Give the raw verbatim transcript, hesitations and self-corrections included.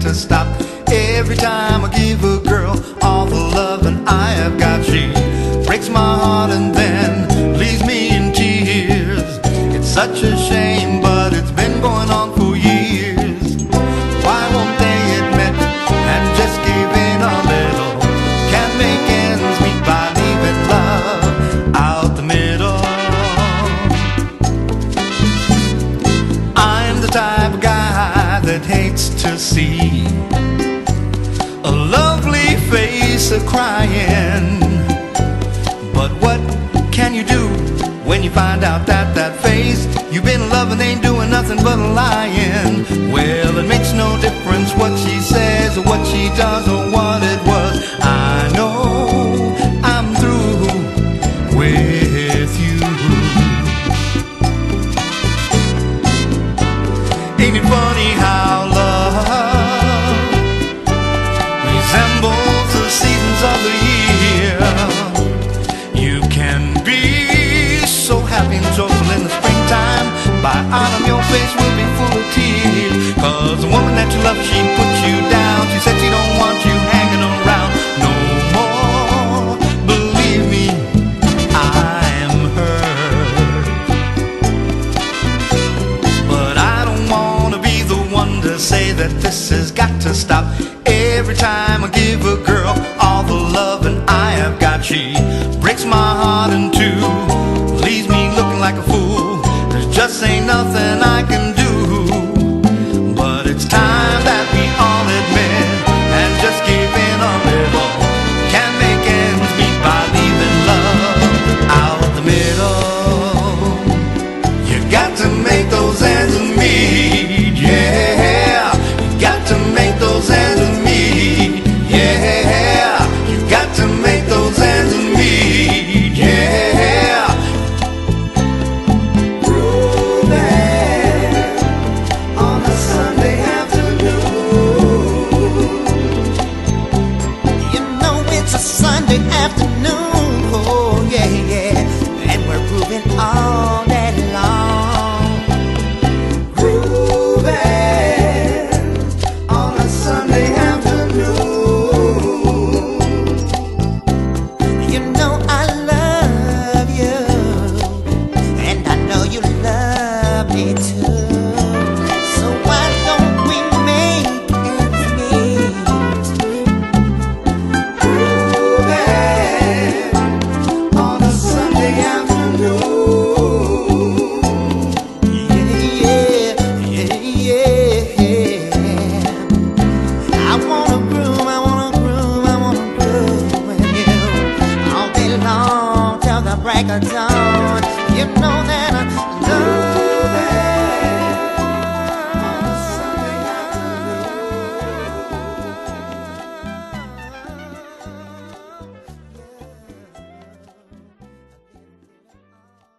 to stop. Every time I give a girl all the loving I have got, she breaks my heart and then leaves me in tears. It's such a shame, but it's been going on for years. Why won't they admit and just give in a little? Can't make ends meet by leaving love out the middle. I'm the type of guy that hates to see a lovely face a crying. But what can you do when you find out that that face you've been loving ain't doing nothing but lying? Well, it makes no difference what she says or what she does or what it was. I know I'm through with you. Ain't it funny how love resembles the seasons of the year? You can be so happy and joyful in the springtime, by autumn your face will be full of tears. Cause the woman that you love, she put you down. She said she don't want you hanging around no more. Believe me, I'm hurt, but I don't wanna be the one to say that this has got to stop. Every time I give a girl all the loving I have got, she breaks my heart in two, leaves me looking like a fool. There just ain't nothing I can do. But it's time that we all admit and just give in a little. Can't make ends meet by leaving love out the middle. You got to make those ends meet, yeah. You got to make those ends meet, yeah. You got to make those ends meet, yeah. Grooving on a Sunday afternoon. You know it's a Sunday afternoon, oh yeah, yeah, and we're grooving all day long. Grooving on a Sunday afternoon. You know I love you, and I know you love me too. So why don't we make ends meet? Grooving on a Sunday afternoon. Yeah, yeah, yeah, yeah. I wanna groove, I wanna groove, I wanna groove with you all day long till the break of dawn. You know that I